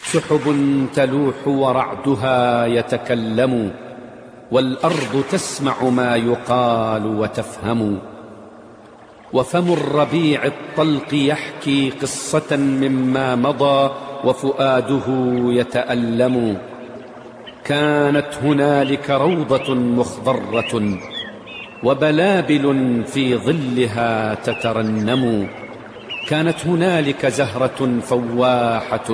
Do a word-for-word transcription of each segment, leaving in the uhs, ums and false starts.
سحب تلوح ورعدها يتكلم، والأرض تسمع ما يقال وتفهم. وفم الربيع الطلق يحكي قصة مما مضى وفؤاده يتألم. كانت هنالك روضة مخضرة وبلابل في ظلها تترنم. كانت هنالك زهرة فواحة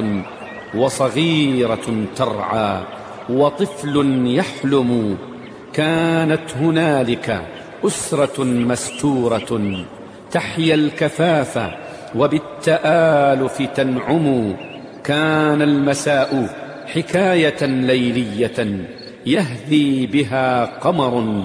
وصغيرة ترعى وطفل يحلم. كانت هنالك أسرة مستورة تحيا الكفاف وبالتآلف تنعم. كان المساء حكاية ليلية يهذي بها قمر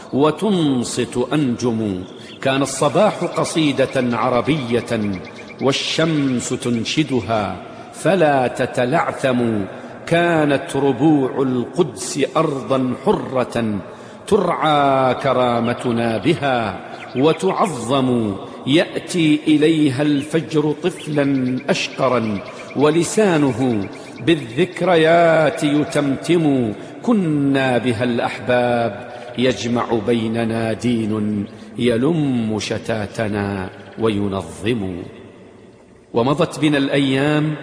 وتنصت أنجم. كان الصباح قصيدة عربية والشمس تنشدها فلا تتلعثم. كانت ربوع القدس أرضا حرة ترعى كرامتنا بها وتعظم. يأتي إليها الفجر طفلا أشقرا ولسانه بالذكريات يتمتم. كنا بها الأحباب يجمع بيننا دين يلم شتاتنا وينظم. ومضت بنا الأيام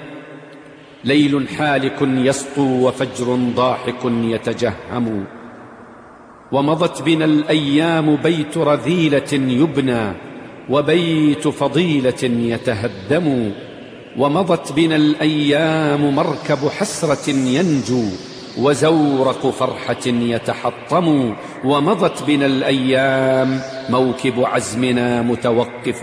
ليل حالك يسطو وفجر ضاحك يتجهم. ومضت بنا الأيام بيت رذيلة يبنى وبيت فضيلة يتهدم. ومضت بنا الأيام مركب حسرة ينجو وزورق فرحة يتحطم. ومضت بنا الأيام موكب عزمنا متوقف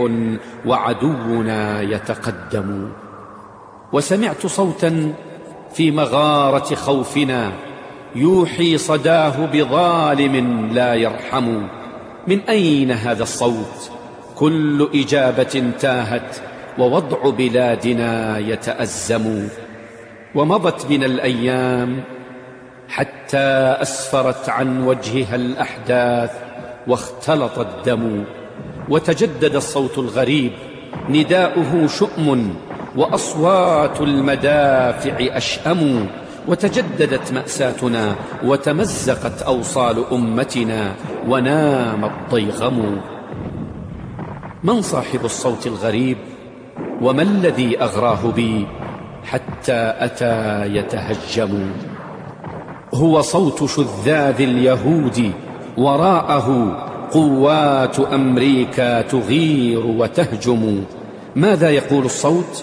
وعدونا يتقدم. وسمعت صوتا في مغارة خوفنا يوحي صداه بظالم لا يرحم. من أين هذا الصوت؟ كل إجابة تاهت ووضع بلادنا يتأزم. ومضت بنا الأيام حتى أسفرت عن وجهها الأحداث واختلط الدم. وتجدد الصوت الغريب نداؤه شؤم وأصوات المدافع أشأم. وتجددت مأساتنا وتمزقت أوصال أمتنا ونام الضيغم. من صاحب الصوت الغريب وما الذي أغراه بي حتى أتى يتهجم؟ هو صوت شذاذ اليهود وراءه قوات أمريكا تغير وتهجم. ماذا يقول الصوت؟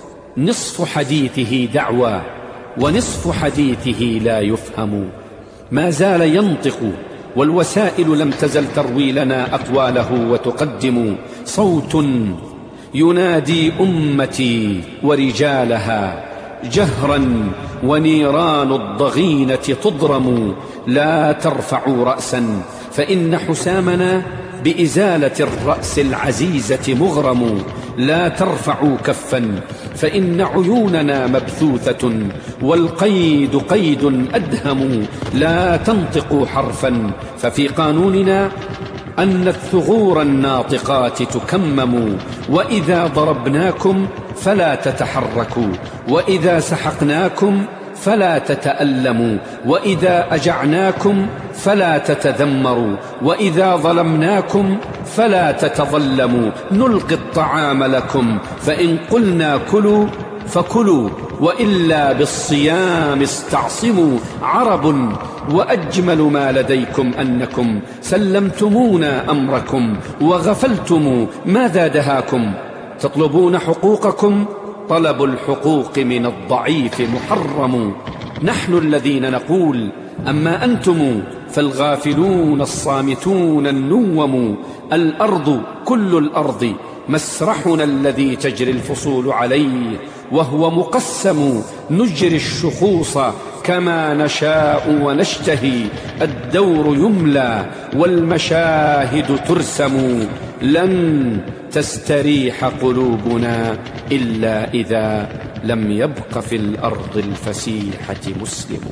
نصف حديثه دعوى ونصف حديثه لا يفهم. ما زال ينطق والوسائل لم تزل تروي لنا أقواله وتقدم. صوت ينادي أمتي ورجالها جهرا ونيران الضغينة تضرم. لا ترفعوا رأسا فإن حسامنا بإزالة الرأس العزيزة مغرم. لا ترفعوا كفا فإن عيوننا مبثوثة والقيد قيد أدهم. لا تنطقوا حرفا ففي قانوننا أن الثغور الناطقات تكمم. وإذا ضربناكم فلا تتحركوا وإذا سحقناكم فلا تتألموا وإذا أجعناكم فلا تتذمروا وإذا ظلمناكم فلا تتظلموا. نلقي الطعام لكم فإن قلنا كلوا فكلوا وإلا بالصيام استعصموا. عرب وأجمل ما لديكم أنكم سلمتمونا أمركم وغفلتم. ماذا دهاكم؟ تطلبون حقوقكم؟ طلب الحقوق من الضعيف محرم. نحن الذين نقول أما أنتم فالغافلون الصامتون النوم. الأرض كل الأرض مسرحنا الذي تجري الفصول عليه وهو مقسم. نجري الشخوص كما نشاء ونشتهي. الدور يملى والمشاهد ترسم. لن تستريح قلوبنا إلا إذا لم يبق في الأرض الفسيحة مسلم.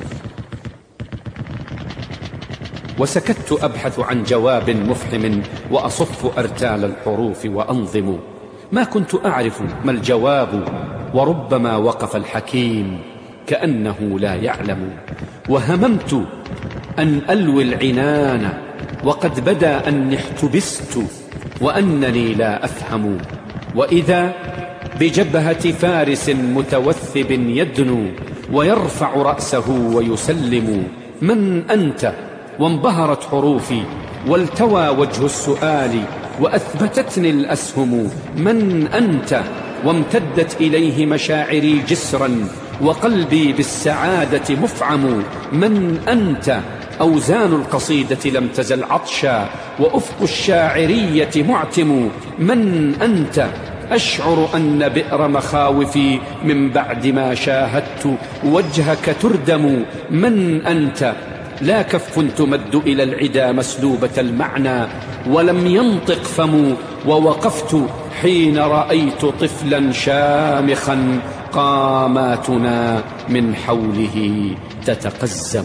وسكت أبحث عن جواب مفحم وأصف أرتال الحروف وأنظم. ما كنت أعرف ما الجواب وربما وقف الحكيم كأنه لا يعلم. وهممت أن ألوي العنان وقد بدا أني احتبست وأنني لا أفهم. وإذا بجبهة فارس متوثب يدنو ويرفع رأسه ويسلم. من أنت؟ وانبهرت حروفي والتوى وجه السؤال وأثبتتني الأسهم. من أنت؟ وامتدت إليه مشاعري جسرا وقلبي بالسعادة مفعم. من أنت؟ أوزان القصيدة لم تزل عطشا وأفق الشاعرية معتم. من أنت؟ أشعر أن بئر مخاوفي من بعد ما شاهدت وجهك تردم. من أنت؟ لا كف تمد إلى العدا مسلوبة المعنى ولم ينطق فم. ووقفت حين رأيت طفلا شامخا قاماتنا من حوله تتقزم.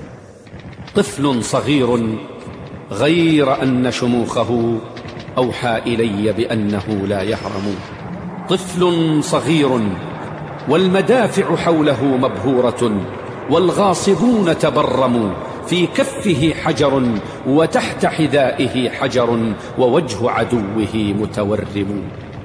طفل صغير غير أن شموخه أوحى إلي بأنه لا يهرم. طفل صغير والمدافع حوله مبهورة والغاصبون تبرموا. في كفه حجر وتحت حذائه حجر ووجه عدوه متورم.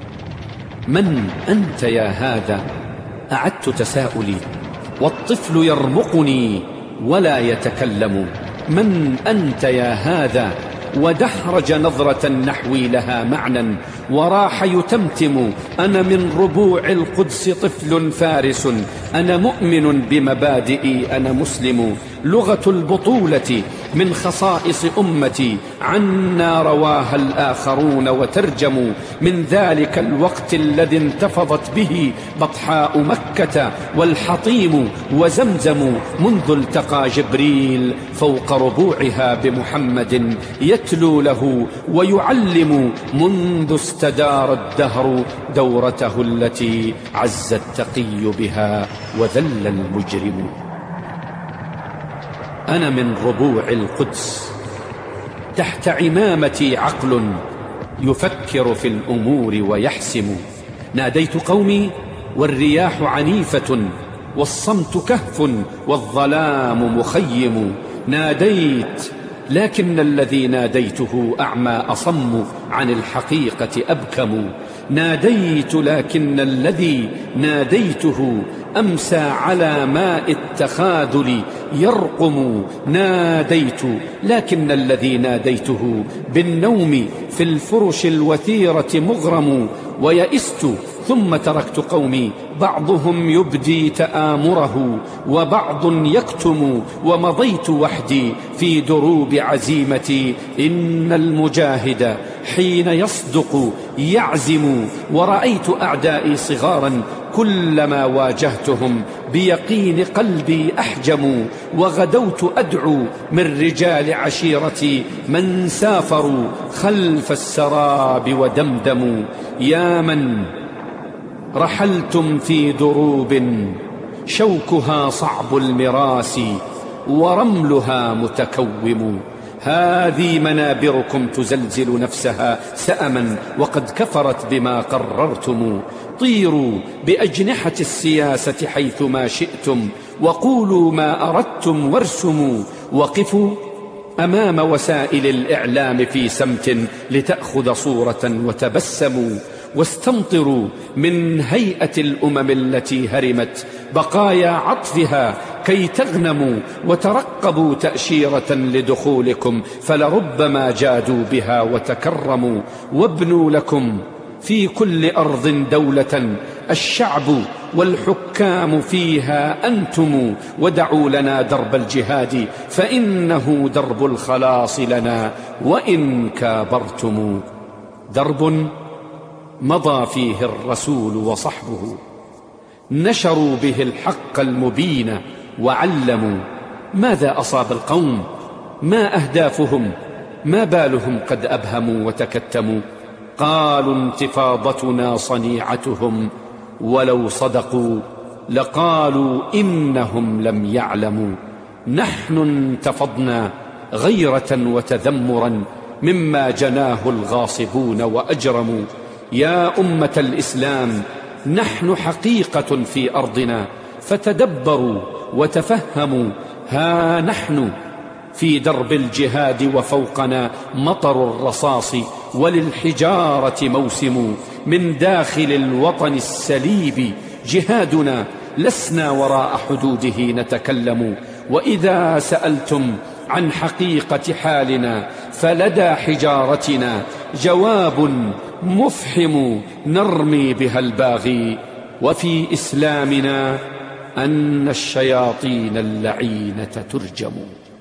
من أنت يا هذا؟ أعدت تساؤلي والطفل يرمقني ولا يتكلم. من أنت يا هذا؟ ودحرج نظرة نحوي لها معنى وراح يتمتم. أنا من ربوع القدس طفل فارس، أنا مؤمن بمبادئي، أنا مسلم. لغة البطولة من خصائص أمتي، عنا رواها الآخرون وترجموا. من ذلك الوقت الذي انتفضت به بطحاء مكة والحطيم وزمزم، منذ التقى جبريل فوق ربوعها بمحمد يتلو له ويعلم، منذ استدار الدهر دورته التي عز التقي بها وذل المجرم. أنا من ربوع القدس، تحت عمامتي عقل يفكر في الأمور ويحسم. ناديت قومي والرياح عنيفة والصمت كهف والظلام مخيم. ناديت لكن الذي ناديته أعمى أصم، عن الحقيقة أبكم. ناديت لكن الذي ناديته أمسى على ماء التخاذل يرقم. ناديت لكن الذي ناديته بالنوم في الفرش الوثيرة مغرم. ويئست ثم تركت قومي، بعضهم يبدي تآمره وبعض يكتم. ومضيت وحدي في دروب عزيمتي، إن المجاهد حين يصدق يعزم. ورأيت أعدائي صغارا، كلما واجهتهم بيقين قلبي أحجم. وغدوت أدعو من رجال عشيرتي من سافروا خلف السراب ودمدموا. يا من رحلتم في دروب شوكها صعب المراس ورملها متكوم، هذه منابركم تزلزل نفسها سأما وقد كفرت بما قررتم. طيروا بأجنحة السياسة حيثما شئتم، وقولوا ما أردتم وارسموا. وقفوا أمام وسائل الإعلام في سمت لتأخذ صورة وتبسموا. واستمطروا من هيئة الأمم التي هرمت بقايا عطفها كي تغنموا. وترقبوا تأشيرة لدخولكم، فلربما جادوا بها وتكرموا. وابنوا لكم في كل أرض دولة الشعب والحكام فيها أنتم. ودعوا لنا درب الجهاد، فإنه درب الخلاص لنا وإن كابرتم. درب مضى فيه الرسول وصحبه، نشروا به الحق المبين وعلموا. ماذا أصاب القوم؟ ما أهدافهم؟ ما بالهم قد أبهموا وتكتموا؟ قالوا انتفاضتنا صنيعتهم، ولو صدقوا لقالوا إنهم لم يعلموا. نحن انتفضنا غيرة وتذمرا مما جناه الغاصبون وأجرموا. يا أمة الإسلام، نحن حقيقة في أرضنا، فتدبروا وتفهموا. ها نحن في درب الجهاد وفوقنا مطر الرصاص وللحجارة موسم، من داخل الوطن السليب جهادنا لسنا وراء حدوده نتكلم. وإذا سألتم عن حقيقة حالنا فلدى حجارتنا جواب مفحم نرمي بها الباغي. وفي إسلامنا أن الشياطين اللعينة ترجم.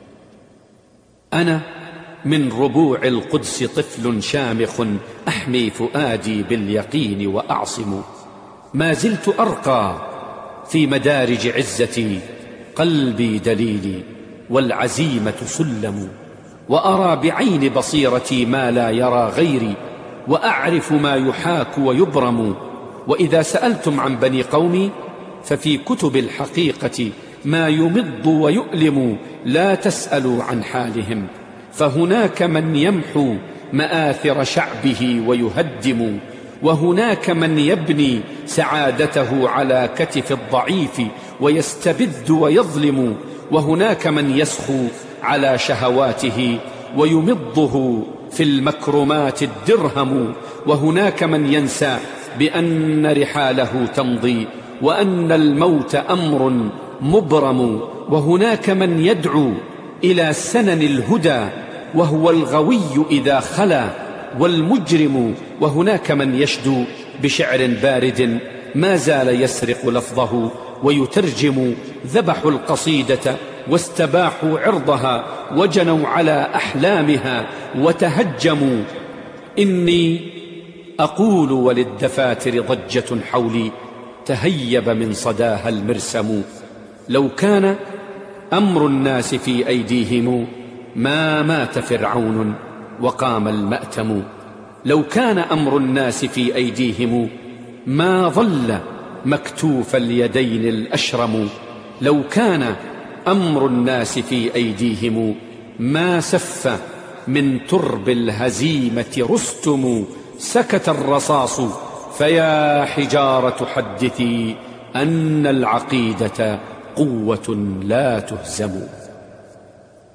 أنا من ربوع القدس طفل شامخ أحمي فؤادي باليقين وأعصم. ما زلت أرقى في مدارج عزتي، قلبي دليلي والعزيمة سلم. وأرى بعين بصيرتي ما لا يرى غيري، وأعرف ما يحاك ويبرم. وإذا سألتم عن بني قومي ففي كتب الحقيقة ما يمض ويؤلم. لا تسألوا عن حالهم، فهناك من يمحو مآثر شعبه ويهدم، وهناك من يبني سعادته على كتف الضعيف ويستبد ويظلم، وهناك من يسخو على شهواته ويمضه في المكرمات الدرهم، وهناك من ينسى بأن رحاله تمضي وأن الموت أمر مبرم، وهناك من يدعو إلى سنن الهدى وهو الغوي إذا خلا والمجرم، وهناك من يشدو بشعر بارد ما زال يسرق لفظه ويترجم. ذبحوا القصيدة واستباحوا عرضها وجنوا على أحلامها وتهجموا. إني أقول وللدفاتر ضجة حولي تهيب من صداها المرسم. لو كان أمر الناس في أيديهم ما مات فرعون وقام المأتم. لو كان أمر الناس في أيديهم ما ظل مكتوف اليدين الأشرم. لو كان أمر الناس في أيديهم ما سف من ترب الهزيمة رستم. سكت الرصاص فيا حجارة حدثي أن العقيدة قوة لا تهزم.